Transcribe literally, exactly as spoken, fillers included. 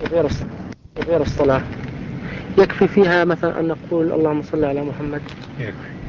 غير غير الصلاة يكفي فيها مثلا أن نقول اللهم صل على محمد؟ يكفي.